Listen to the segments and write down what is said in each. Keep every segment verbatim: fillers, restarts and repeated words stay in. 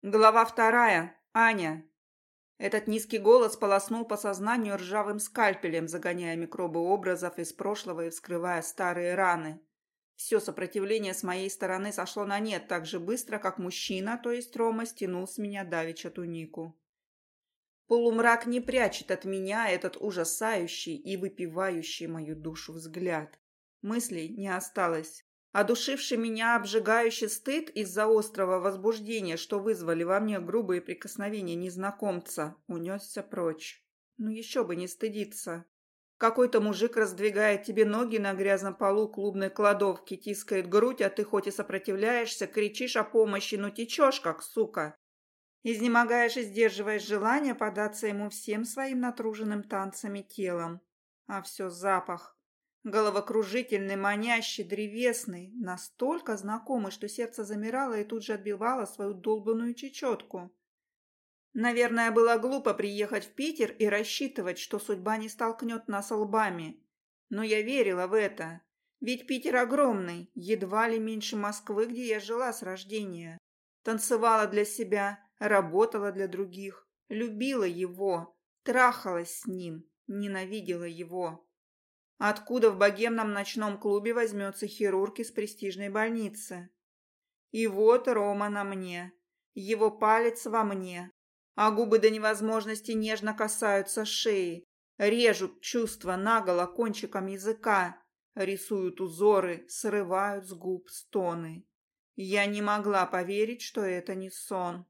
Глава вторая. Аня. Этот низкий голос полоснул по сознанию ржавым скальпелем, загоняя микробы образов из прошлого и вскрывая старые раны. Все сопротивление с моей стороны сошло на нет так же быстро, как мужчина, то есть Рома, стянул с меня давеча тунику. Полумрак не прячет от меня этот ужасающий и выпивающий мою душу взгляд. Мыслей не осталось. Одушивший меня обжигающий стыд из-за острого возбуждения, что вызвали во мне грубые прикосновения незнакомца, унесся прочь. Ну еще бы не стыдиться. Какой-то мужик раздвигает тебе ноги на грязном полу клубной кладовки, тискает грудь, а ты хоть и сопротивляешься, кричишь о помощи, но течешь, как сука. Изнемогаешь и сдерживаешь желание податься ему всем своим натруженным танцами телом. А все запах. Головокружительный, манящий, древесный, настолько знакомый, что сердце замирало и тут же отбивало свою долбанную чечетку. Наверное, было глупо приехать в Питер и рассчитывать, что судьба не столкнет нас лбами. Но я верила в это. Ведь Питер огромный, едва ли меньше Москвы, где я жила с рождения. Танцевала для себя, работала для других, любила его, трахалась с ним, ненавидела его. Откуда в богемном ночном клубе возьмется хирург из престижной больницы? И вот Рома на мне, его палец во мне, а губы до невозможности нежно касаются шеи, режут чувства наголо кончиком языка, рисуют узоры, срывают с губ стоны. Я не могла поверить, что это не сон.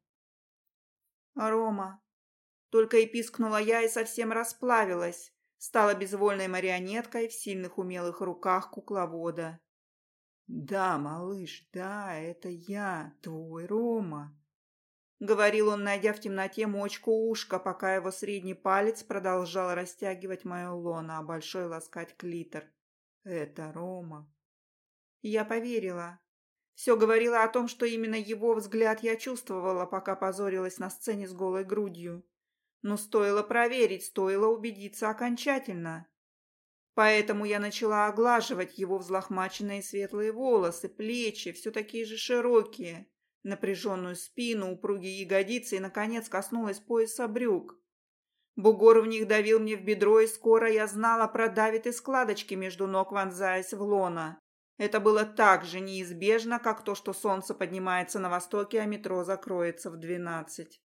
«Рома!» Только и пискнула я и совсем расплавилась. Стала безвольной марионеткой в сильных умелых руках кукловода. «Да, малыш, да, это я, твой Рома», — говорил он, найдя в темноте мочку ушка, пока его средний палец продолжал растягивать мое лоно, а большой ласкать клитор. «Это Рома». Я поверила. Все говорило о том, что именно его взгляд я чувствовала, пока позорилась на сцене с голой грудью. Но стоило проверить, стоило убедиться окончательно. Поэтому я начала оглаживать его взлохмаченные светлые волосы, плечи, все такие же широкие, напряженную спину, упругие ягодицы и, наконец, коснулась пояса брюк. Бугор в них давил мне в бедро, и скоро я знала, продавит и складочки между ног, вонзаясь в лоно. Это было так же неизбежно, как то, что солнце поднимается на востоке, а метро закроется в двенадцать.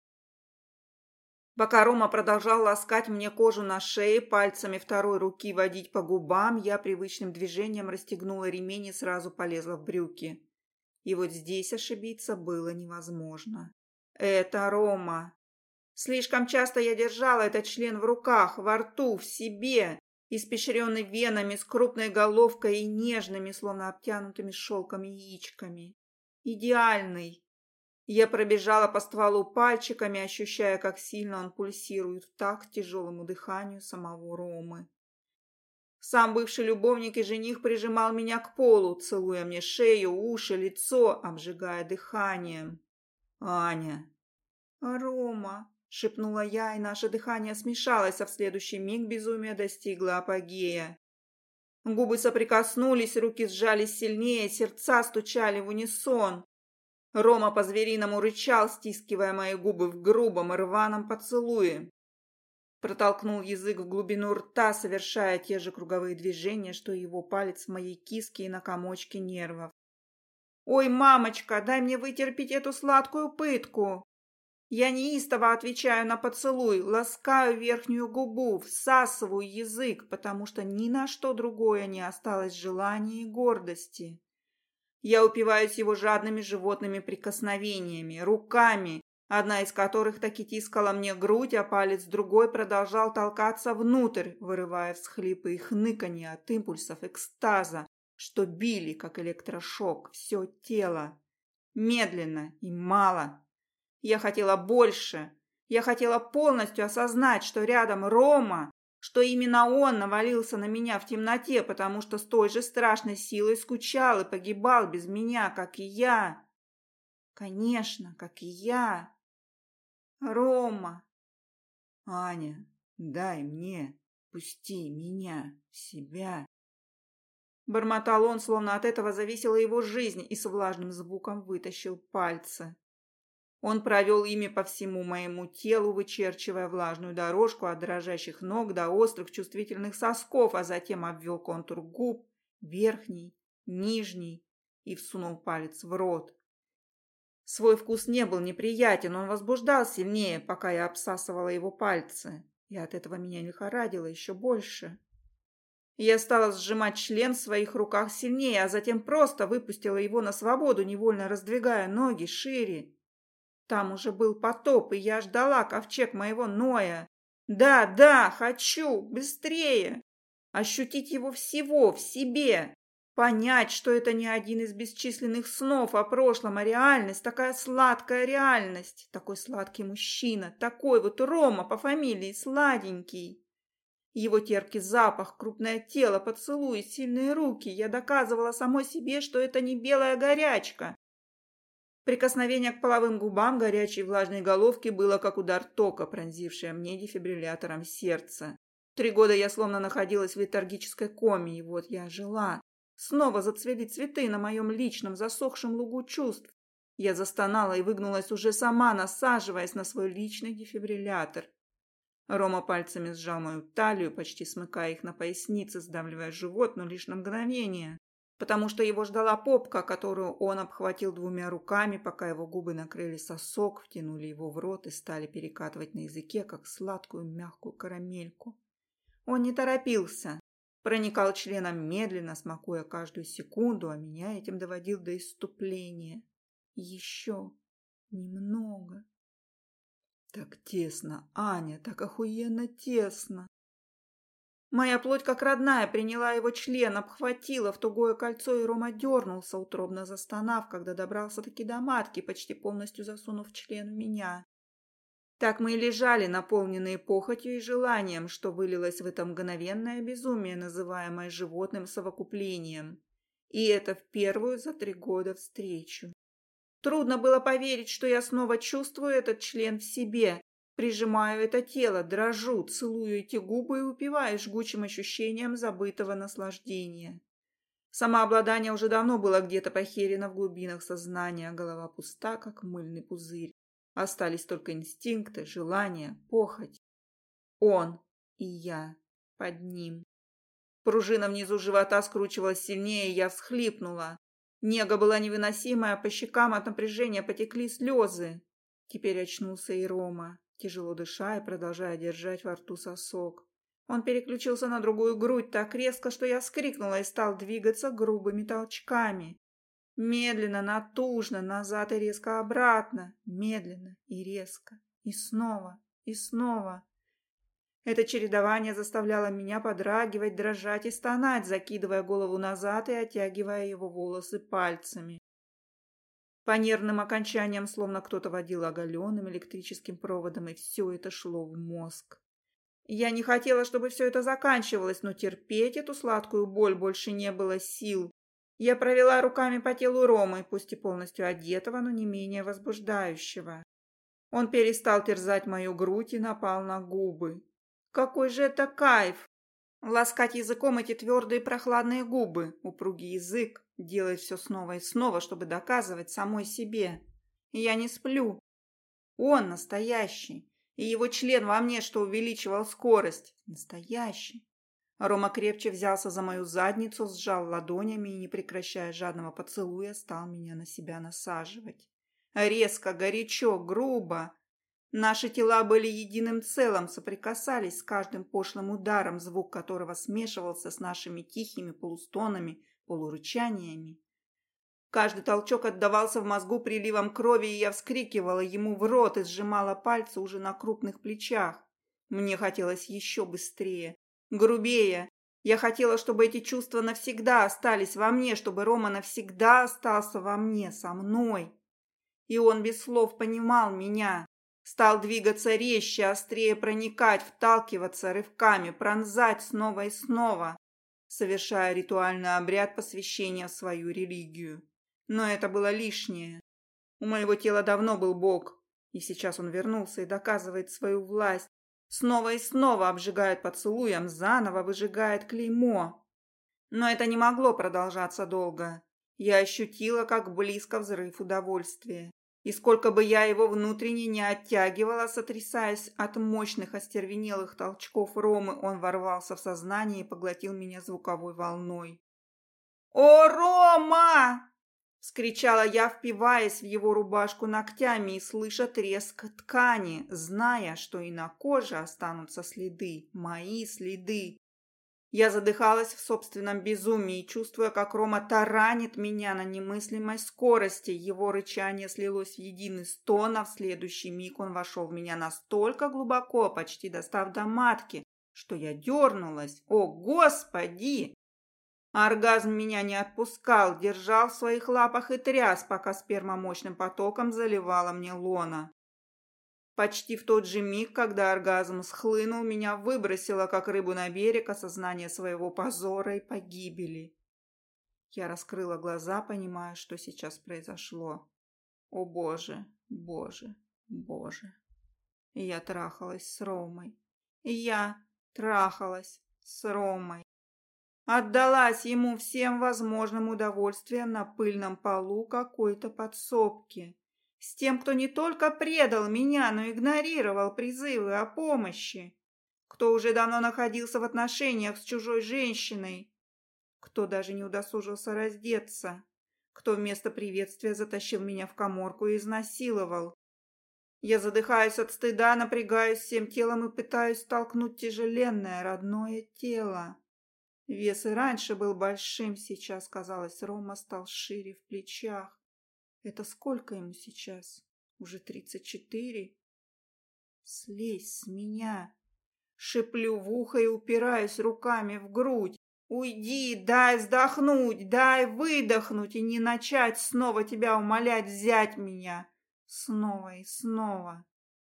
Пока Рома продолжал ласкать мне кожу на шее, пальцами второй руки водить по губам, я привычным движением расстегнула ремень и сразу полезла в брюки. И вот здесь ошибиться было невозможно. Это Рома. Слишком часто я держала этот член в руках, во рту, в себе, испещренный венами, с крупной головкой и нежными, словно обтянутыми шелком яичками. Идеальный. Я пробежала по стволу пальчиками, ощущая, как сильно он пульсирует в такт тяжелому дыханию самого Ромы. Сам бывший любовник и жених прижимал меня к полу, целуя мне шею, уши, лицо, обжигая дыханием. «Аня!» «Рома!» — шепнула я, и наше дыхание смешалось, а в следующий миг безумие достигло апогея. Губы соприкоснулись, руки сжались сильнее, сердца стучали в унисон. Рома по-звериному рычал, стискивая мои губы в грубом и рваном поцелуе. Протолкнул язык в глубину рта, совершая те же круговые движения, что и его палец в моей киске и на комочке нервов. «Ой, мамочка, дай мне вытерпеть эту сладкую пытку!» Я неистово отвечаю на поцелуй, ласкаю верхнюю губу, всасываю язык, потому что ни на что другое не осталось желания и гордости. Я упиваюсь его жадными животными прикосновениями, руками, одна из которых таки тискала мне грудь, а палец другой продолжал толкаться внутрь, вырывая всхлипы и хныканье от импульсов экстаза, что били, как электрошок, все тело. Медленно и мало. Я хотела больше. Я хотела полностью осознать, что рядом Рома, что именно он навалился на меня в темноте, потому что с той же страшной силой скучал и погибал без меня, как и я. Конечно, как и я. Рома. «Аня, дай мне, пусти меня, себя». Бормотал он, словно от этого зависела его жизнь, и с влажным звуком вытащил пальцы. Он провел ими по всему моему телу, вычерчивая влажную дорожку от дрожащих ног до острых чувствительных сосков, а затем обвел контур губ, верхний, нижний, и всунул палец в рот. Свой вкус не был неприятен, он возбуждал сильнее, пока я обсасывала его пальцы, и от этого меня лихорадило еще больше. Я стала сжимать член в своих руках сильнее, а затем просто выпустила его на свободу, невольно раздвигая ноги шире. Там уже был потоп, и я ждала ковчег моего Ноя. Да, да, хочу, быстрее! Ощутить его всего в себе. Понять, что это не один из бесчисленных снов о прошлом, а реальность, такая сладкая реальность. Такой сладкий мужчина, такой вот Рома по фамилии Сладенький. Его терпкий запах, крупное тело, поцелуи, сильные руки. Я доказывала самой себе, что это не белая горячка. Прикосновение к половым губам горячей влажной головки было как удар тока, пронзивший мне дефибриллятором сердце. Три года я словно находилась в летаргической коме, и вот я жила. Снова зацвели цветы на моем личном засохшем лугу чувств. Я застонала и выгнулась уже сама, насаживаясь на свой личный дефибриллятор. Рома пальцами сжал мою талию, почти смыкая их на пояснице, сдавливая живот, но лишь на мгновение, потому что его ждала попка, которую он обхватил двумя руками, пока его губы накрыли сосок, втянули его в рот и стали перекатывать на языке, как сладкую мягкую карамельку. Он не торопился, проникал членом медленно, смакуя каждую секунду, а меня этим доводил до исступления. Еще немного. Так тесно, Аня, так охуенно тесно. Моя плоть, как родная, приняла его член, обхватила в тугое кольцо, и Рома дернулся, утробно застонав, когда добрался-таки до матки, почти полностью засунув член в меня. Так мы и лежали, наполненные похотью и желанием, что вылилось в это мгновенное безумие, называемое животным совокуплением. И это в первую за три года встречу. Трудно было поверить, что я снова чувствую этот член в себе, прижимаю это тело, дрожу, целую эти губы и упиваюсь жгучим ощущением забытого наслаждения. Самообладание уже давно было где-то похерено в глубинах сознания, голова пуста, как мыльный пузырь. Остались только инстинкты, желания, похоть. Он и я под ним. Пружина внизу живота скручивалась сильнее, и я всхлипнула. Нега была невыносимая, по щекам от напряжения потекли слезы. Теперь очнулся и Рома, тяжело дыша и продолжая держать во рту сосок. Он переключился на другую грудь так резко, что я вскрикнула и стал двигаться грубыми толчками. Медленно, натужно, назад и резко обратно. Медленно и резко. И снова, и снова. Это чередование заставляло меня подрагивать, дрожать и стонать, закидывая голову назад и оттягивая его волосы пальцами. По нервным окончаниям словно кто-то водил оголенным электрическим проводом, и все это шло в мозг. Я не хотела, чтобы все это заканчивалось, но терпеть эту сладкую боль больше не было сил. Я провела руками по телу Ромы, пусть и полностью одетого, но не менее возбуждающего. Он перестал терзать мою грудь и напал на губы. Какой же это кайф! Ласкать языком эти твердые прохладные губы, упругий язык, делать все снова и снова, чтобы доказывать самой себе. Я не сплю. Он настоящий, и его член во мне, что увеличивал скорость, настоящий. Рома крепче взялся за мою задницу, сжал ладонями и, не прекращая жадного поцелуя, стал меня на себя насаживать. Резко, горячо, грубо. Наши тела были единым целым, соприкасались с каждым пошлым ударом, звук которого смешивался с нашими тихими полустонами, полурычаниями. Каждый толчок отдавался в мозгу приливом крови, и я вскрикивала ему в рот и сжимала пальцы уже на крупных плечах. Мне хотелось еще быстрее, грубее. Я хотела, чтобы эти чувства навсегда остались во мне, чтобы Рома навсегда остался во мне, со мной. И он без слов понимал меня. Стал двигаться резче, острее проникать, вталкиваться рывками, пронзать снова и снова, совершая ритуальный обряд посвящения в свою религию. Но это было лишнее. У моего тела давно был Бог, и сейчас он вернулся и доказывает свою власть. Снова и снова обжигает поцелуем, заново выжигает клеймо. Но это не могло продолжаться долго. Я ощутила, как близко взрыв удовольствия. И сколько бы я его внутренне не оттягивала, сотрясаясь от мощных остервенелых толчков Ромы, он ворвался в сознание и поглотил меня звуковой волной. «О, Рома!» – вскричала я, впиваясь в его рубашку ногтями и слыша треск ткани, зная, что и на коже останутся следы, мои следы. Я задыхалась в собственном безумии, чувствуя, как Рома таранит меня на немыслимой скорости. Его рычание слилось в единый стон, а в следующий миг он вошел в меня настолько глубоко, почти достав до матки, что я дернулась. О, Господи! Оргазм меня не отпускал, держал в своих лапах и тряс, пока сперма мощным потоком заливала мне лона. Почти в тот же миг, когда оргазм схлынул, меня выбросило, как рыбу на берег, осознание своего позора и погибели. Я раскрыла глаза, понимая, что сейчас произошло. О, Боже, Боже, Боже. И я трахалась с Ромой. И я трахалась с Ромой. Отдалась ему всем возможным удовольствием на пыльном полу какой-то подсобки. С тем, кто не только предал меня, но игнорировал призывы о помощи. Кто уже давно находился в отношениях с чужой женщиной. Кто даже не удосужился раздеться. Кто вместо приветствия затащил меня в каморку и изнасиловал. Я задыхаюсь от стыда, напрягаюсь всем телом и пытаюсь толкнуть тяжеленное родное тело. Вес и раньше был большим, сейчас, казалось, Рома стал шире в плечах. Это сколько ему сейчас? Уже тридцать четыре? Слезь с меня. Шиплю в ухо и упираюсь руками в грудь. Уйди, дай вздохнуть, дай выдохнуть и не начать снова тебя умолять взять меня. Снова и снова.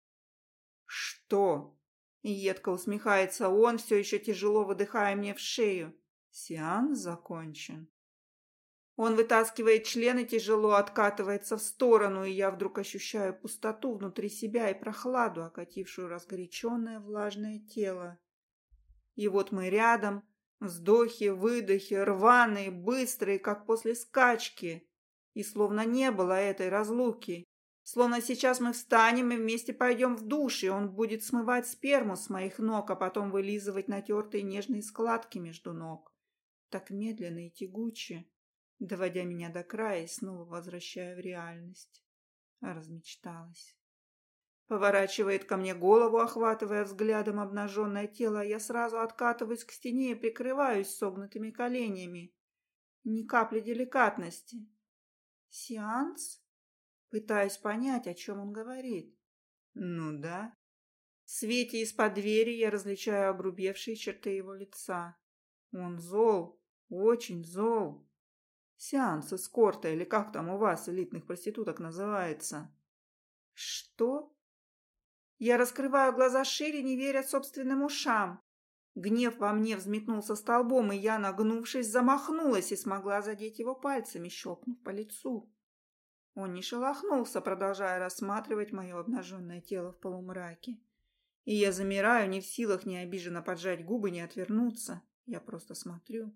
Что? Едко усмехается он, все еще тяжело выдыхая мне в шею. Сеанс закончен. Он вытаскивает член и тяжело откатывается в сторону, и я вдруг ощущаю пустоту внутри себя и прохладу, окатившую разгоряченное влажное тело. И вот мы рядом, вздохи, выдохи, рваные, быстрые, как после скачки. И словно не было этой разлуки. Словно сейчас мы встанем и вместе пойдем в душ, и он будет смывать сперму с моих ног, а потом вылизывать натертые нежные складки между ног. Так медленно и тягуче, доводя меня до края и снова возвращая в реальность. Размечталась. Поворачивает ко мне голову, охватывая взглядом обнаженное тело, а я сразу откатываюсь к стене и прикрываюсь согнутыми коленями. Ни капли деликатности. Сеанс? Пытаюсь понять, о чем он говорит. Ну да. В свете из-под двери я различаю огрубевшие черты его лица. Он зол, очень зол. Сеанс эскорта, или как там у вас, элитных проституток, называется. Что? Я раскрываю глаза шире, не веря собственным ушам. Гнев во мне взметнулся столбом, и я, нагнувшись, замахнулась и смогла задеть его пальцами, щелкнув по лицу. Он не шелохнулся, продолжая рассматривать мое обнаженное тело в полумраке. И я замираю, не в силах ни обиженно поджать губы, ни отвернуться. Я просто смотрю.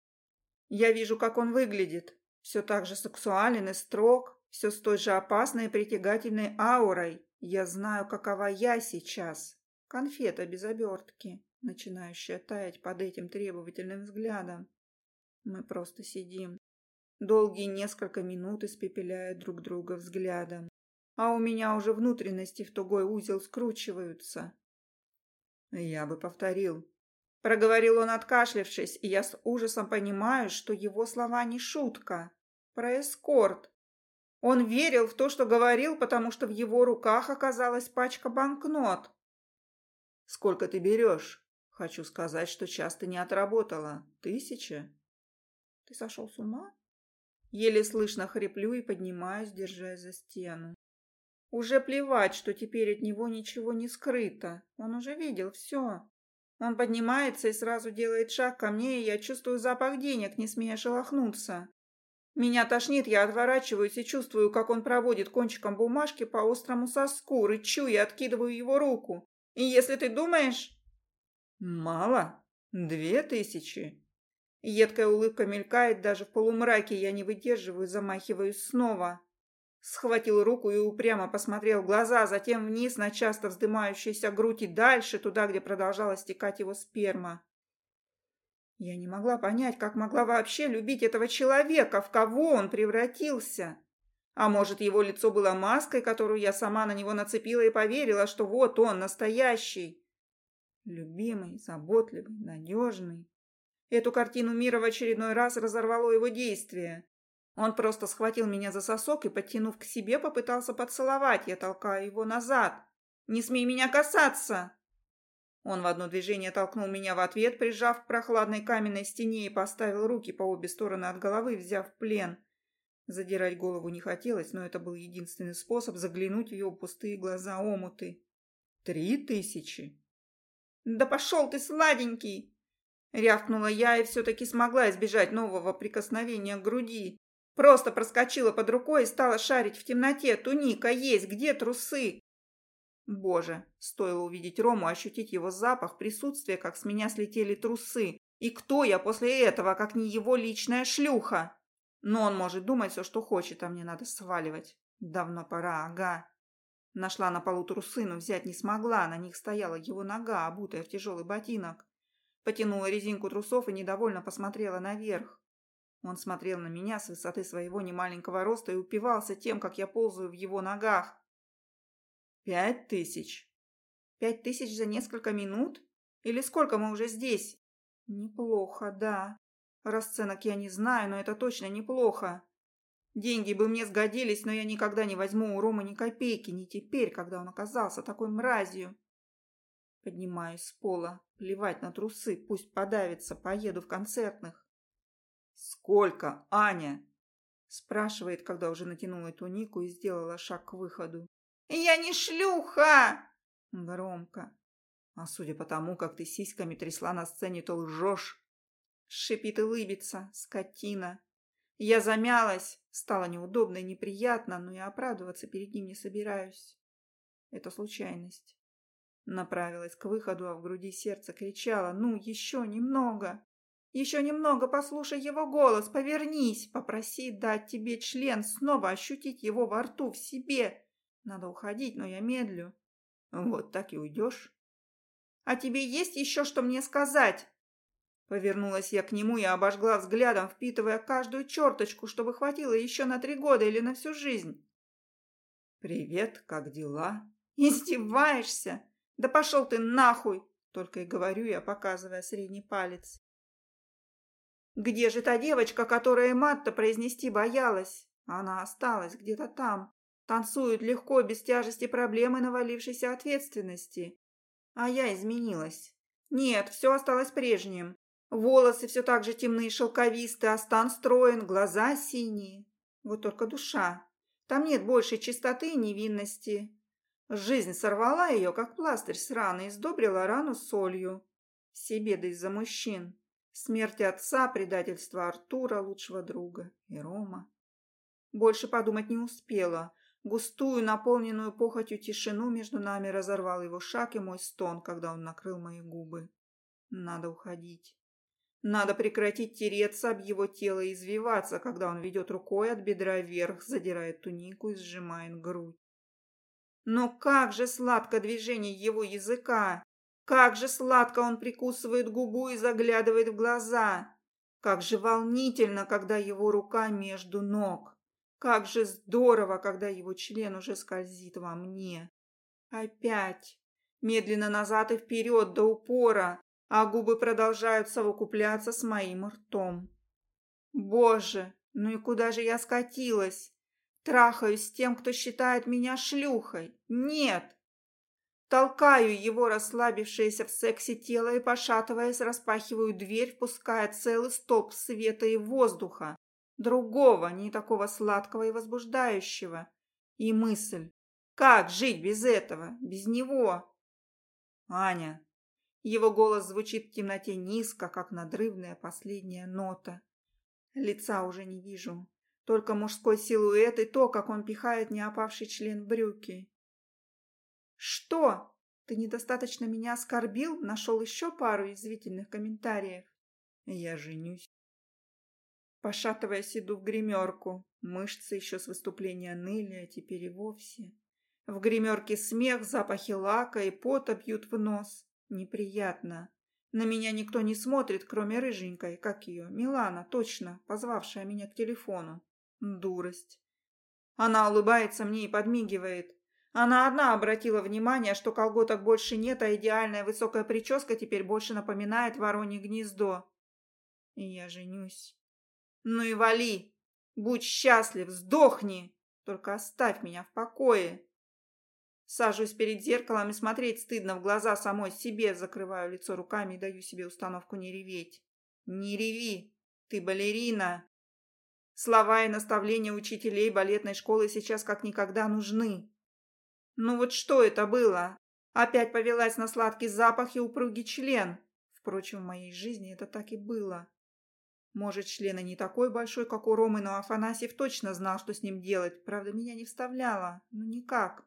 Я вижу, как он выглядит. Все так же сексуален и строг, все с той же опасной и притягательной аурой. Я знаю, какова я сейчас. Конфета без обертки, начинающая таять под этим требовательным взглядом. Мы просто сидим. Долгие несколько минут испепеляют друг друга взглядом. А у меня уже внутренности в тугой узел скручиваются. Я бы повторил. Проговорил он, откашлявшись, и я с ужасом понимаю, что его слова не шутка. Про эскорт. Он верил в то, что говорил, потому что в его руках оказалась пачка банкнот. «Сколько ты берешь?» «Хочу сказать, что часто не отработала. Тысяча?» «Ты сошел с ума?» Еле слышно хриплю и поднимаюсь, держась за стену. Уже плевать, что теперь от него ничего не скрыто. Он уже видел все. Он поднимается и сразу делает шаг ко мне, и я чувствую запах денег, не смея шелохнуться. Меня тошнит, я отворачиваюсь и чувствую, как он проводит кончиком бумажки по острому соску, рычу и откидываю его руку. И если ты думаешь... Мало? Две тысячи? Едкая улыбка мелькает даже в полумраке, я не выдерживаю, замахиваюсь снова. Схватил руку и упрямо посмотрел в глаза, затем вниз на часто вздымающуюся грудь и дальше, туда, где продолжала стекать его сперма. Я не могла понять, как могла вообще любить этого человека, в кого он превратился. А может, его лицо было маской, которую я сама на него нацепила и поверила, что вот он, настоящий. Любимый, заботливый, надежный. Эту картину мира в очередной раз разорвало его действие. Он просто схватил меня за сосок и, подтянув к себе, попытался поцеловать. Я толкаю его назад. «Не смей меня касаться!» Он в одно движение толкнул меня в ответ, прижав к прохладной каменной стене и поставил руки по обе стороны от головы, взяв в плен. Задирать голову не хотелось, но это был единственный способ заглянуть в его пустые глаза-омуты. «Три тысячи?» «Да пошел ты, сладенький!» Рявкнула я и все-таки смогла избежать нового прикосновения к груди. Просто проскочила под рукой и стала шарить в темноте. Туника есть, где трусы? Боже, стоило увидеть Рому, ощутить его запах, присутствие, как с меня слетели трусы. И кто я после этого, как не его личная шлюха? Но он может думать все, что хочет, а мне надо сваливать. Давно пора, ага. Нашла на полу трусы, но взять не смогла. На них стояла его нога, обутая в тяжелый ботинок. Потянула резинку трусов и недовольно посмотрела наверх. Он смотрел на меня с высоты своего немаленького роста и упивался тем, как я ползаю в его ногах. «Пять тысяч?» «Пять тысяч за несколько минут? Или сколько мы уже здесь?» «Неплохо, да. Расценок я не знаю, но это точно неплохо. Деньги бы мне сгодились, но я никогда не возьму у Ромы ни копейки, не теперь, когда он оказался такой мразью». Поднимаюсь с пола. Плевать на трусы, пусть подавится, поеду в концертных. «Сколько, Аня?» Спрашивает, когда уже натянула тунику и сделала шаг к выходу. «Я не шлюха!» Громко. «А судя по тому, как ты сиськами трясла на сцене, то лжешь!» Шипит и лыбится, скотина. Я замялась. Стало неудобно и неприятно, но я оправдываться перед ним не собираюсь. Это случайность. Направилась к выходу, а в груди сердце кричало: «Ну, еще немного! Еще немного послушай его голос, повернись, попроси дать тебе член, снова ощутить его во рту, в себе. Надо уходить, но я медлю». «Вот так и уйдешь?» «А тебе есть еще что мне сказать?» Повернулась я к нему и обожгла взглядом, впитывая каждую черточку, чтобы хватило еще на три года или на всю жизнь. «Привет, как дела?» «Издеваешься? Да пошел ты нахуй!» Только и говорю я, показывая средний палец. «Где же та девочка, которая мат-то произнести боялась? Она осталась где-то там. Танцует легко, без тяжести проблемы навалившейся ответственности. А я изменилась. Нет, все осталось прежним. Волосы все так же темные и шелковистые, а стан строен, глаза синие. Вот только душа. Там нет большей чистоты и невинности. Жизнь сорвала ее, как пластырь с раны, и сдобрила рану солью. Все беды из-за мужчин. Смерть отца, предательство Артура, лучшего друга, и Рома. Больше подумать не успела. Густую, наполненную похотью тишину между нами разорвал его шаг и мой стон, когда он накрыл мои губы. Надо уходить. Надо прекратить тереться об его тело и извиваться, когда он ведет рукой от бедра вверх, задирает тунику и сжимает грудь. Но как же сладко движение его языка! Как же сладко он прикусывает губу и заглядывает в глаза! Как же волнительно, когда его рука между ног! Как же здорово, когда его член уже скользит во мне! Опять! Медленно назад и вперед до упора, а губы продолжают совокупляться с моим ртом. Боже, ну и куда же я скатилась? Трахаюсь с тем, кто считает меня шлюхой. Нет! Толкаю его расслабившееся в сексе тело и, пошатываясь, распахиваю дверь, впуская целый столб света и воздуха. Другого, не такого сладкого и возбуждающего. И мысль: как жить без этого, без него? «Аня!» Его голос звучит в темноте низко, как надрывная последняя нота. Лица уже не вижу. Только мужской силуэт и то, как он пихает неопавший член в брюки. «Что? Ты недостаточно меня оскорбил? Нашел еще пару язвительных комментариев?» «Я женюсь». Пошатываясь, иду в гримерку. Мышцы еще с выступления ныли, а теперь и вовсе. В гримерке смех, запахи лака и пота бьют в нос. Неприятно. На меня никто не смотрит, кроме рыженькой, как ее, Милана, точно, позвавшая меня к телефону. Дурость. Она улыбается мне и подмигивает. Она одна обратила внимание, что колготок больше нет, а идеальная высокая прическа теперь больше напоминает воронье гнездо. И я женюсь. Ну и вали! Будь счастлив, сдохни! Только оставь меня в покое. Сажусь перед зеркалом и смотреть стыдно в глаза самой себе, закрываю лицо руками и даю себе установку не реветь. Не реви, ты балерина. Слова и наставления учителей балетной школы сейчас как никогда нужны. Ну вот что это было? Опять повелась на сладкий запах и упругий член. Впрочем, в моей жизни это так и было. Может, член и не такой большой, как у Ромы, но Афанасьев точно знал, что с ним делать. Правда, меня не вставляло. Ну никак.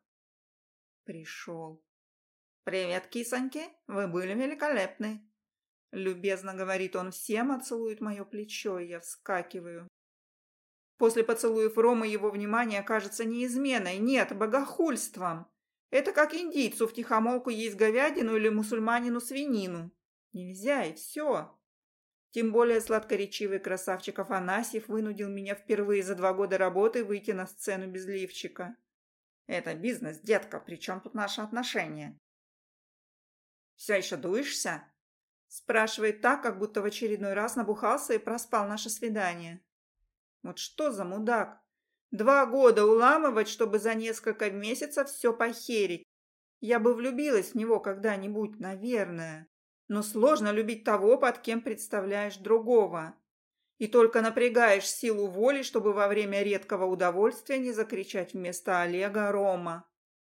Пришел. «Привет, кисоньки, вы были великолепны!» Любезно говорит он всем, а целует мое плечо, и я вскакиваю. После поцелуев Ромы его внимание кажется не изменой, нет, богохульством. Это как индийцу втихомолку есть говядину или мусульманину свинину. Нельзя, и все. Тем более сладкоречивый красавчик Афанасьев вынудил меня впервые за два года работы выйти на сцену без лифчика. Это бизнес, детка, при чем тут наши отношения? «Все еще дуешься?» Спрашивает так, как будто в очередной раз набухался и проспал наше свидание. Вот что за мудак? Два года уламывать, чтобы за несколько месяцев все похерить. Я бы влюбилась в него когда-нибудь, наверное. Но сложно любить того, под кем представляешь другого. И только напрягаешь силу воли, чтобы во время редкого удовольствия не закричать вместо Олега Рома.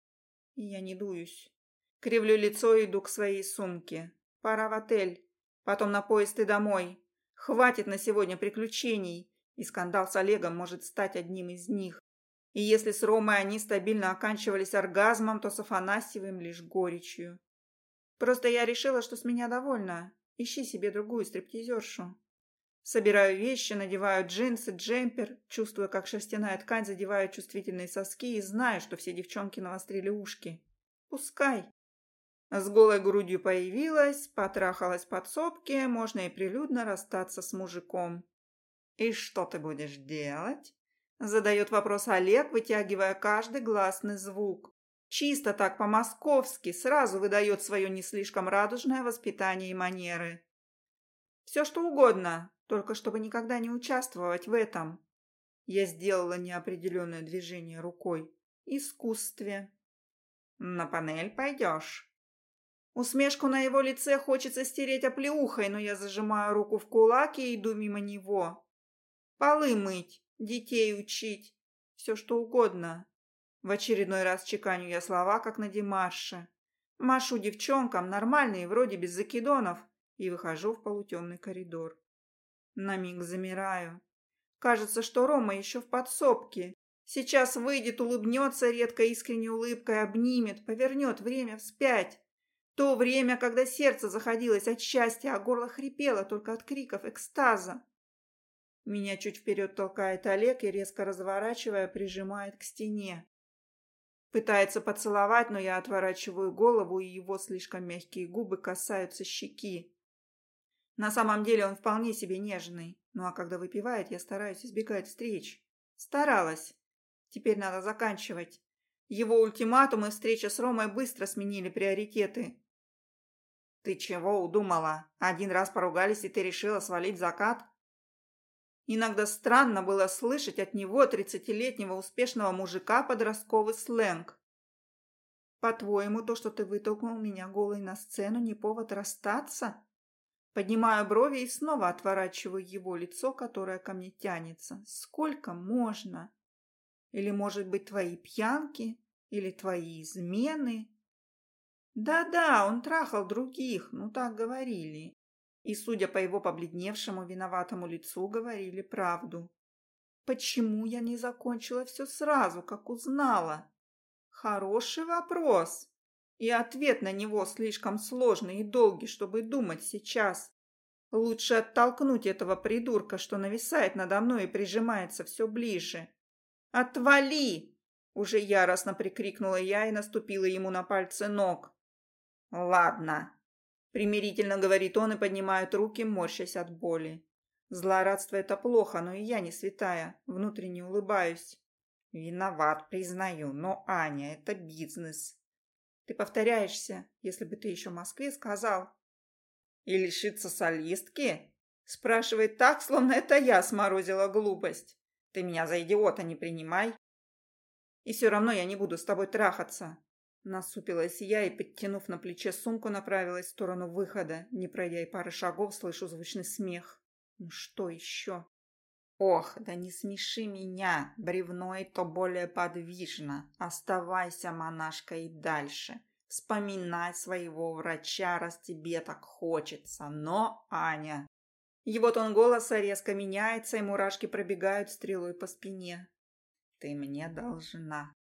И я не дуюсь. Кривлю лицо и иду к своей сумке. Пора в отель, потом на поезд и домой. Хватит на сегодня приключений, и скандал с Олегом может стать одним из них. И если с Ромой они стабильно оканчивались оргазмом, то с Афанасьевым лишь горечью. Просто я решила, что с меня довольно. Ищи себе другую стриптизершу. Собираю вещи, надеваю джинсы, джемпер, чувствуя, как шерстяная ткань задевает чувствительные соски, и знаю, что все девчонки навострили ушки. Пускай. С голой грудью появилась, потрахалась в подсобке, можно и прилюдно расстаться с мужиком. «И что ты будешь делать?» Задает вопрос Олег, вытягивая каждый гласный звук. Чисто так по-московски, сразу выдает свое не слишком радужное воспитание и манеры. «Все что угодно, только чтобы никогда не участвовать в этом». Я сделала неопределенное движение рукой. «Искусстве». «На панель пойдешь?» Усмешку на его лице хочется стереть оплеухой, но я зажимаю руку в кулак и иду мимо него. Полы мыть, детей учить, все что угодно. В очередной раз чеканю я слова, как на демарше. Машу девчонкам, нормальные, вроде без закидонов, и выхожу в полутемный коридор. На миг замираю. Кажется, что Рома еще в подсобке. Сейчас выйдет, улыбнется редкой искренней улыбкой, обнимет, повернет время вспять. То время, когда сердце заходилось от счастья, а горло хрипело только от криков экстаза. Меня чуть вперед толкает Олег и, резко разворачивая, прижимает к стене. Пытается поцеловать, но я отворачиваю голову, и его слишком мягкие губы касаются щеки. На самом деле он вполне себе нежный. Ну а когда выпивает, я стараюсь избегать встреч. Старалась. Теперь надо заканчивать. Его ультиматум и встреча с Ромой быстро сменили приоритеты. «Ты чего удумала? Один раз поругались, и ты решила свалить закат?» Иногда странно было слышать от него, тридцатилетнего успешного мужика, подростковый сленг. «По-твоему, то, что ты вытолкнул меня голой на сцену, не повод расстаться?» Поднимаю брови и снова отворачиваю его лицо, которое ко мне тянется. «Сколько можно? Или, может быть, твои пьянки? Или твои измены?» Да-да, он трахал других, ну так говорили. И, судя по его побледневшему виноватому лицу, говорили правду. Почему я не закончила все сразу, как узнала? Хороший вопрос. И ответ на него слишком сложный и долгий, чтобы думать сейчас. Лучше оттолкнуть этого придурка, что нависает надо мной и прижимается все ближе. «Отвали!» – уже яростно прикрикнула я и наступила ему на пальцы ног. «Ладно», – примирительно говорит он и поднимает руки, морщась от боли. Злорадство – это плохо, но и я не святая, внутренне улыбаюсь. «Виноват, признаю, но, Аня, это бизнес». «Ты повторяешься, если бы ты еще в Москве сказал». «И лишиться солистки?» Спрашивает так, словно это я сморозила глупость. «Ты меня за идиота не принимай». «И все равно я не буду с тобой трахаться». Насупилась я и, подтянув на плече сумку, направилась в сторону выхода. Не пройдя и пары шагов, слышу звучный смех. Ну что еще? «Ох, да не смеши меня, бревно и то более подвижно. Оставайся, монашка, и дальше. Вспоминай своего врача, раз тебе так хочется. Но, Аня...» Его тон голоса резко меняется, и мурашки пробегают стрелой по спине. «Ты мне должна.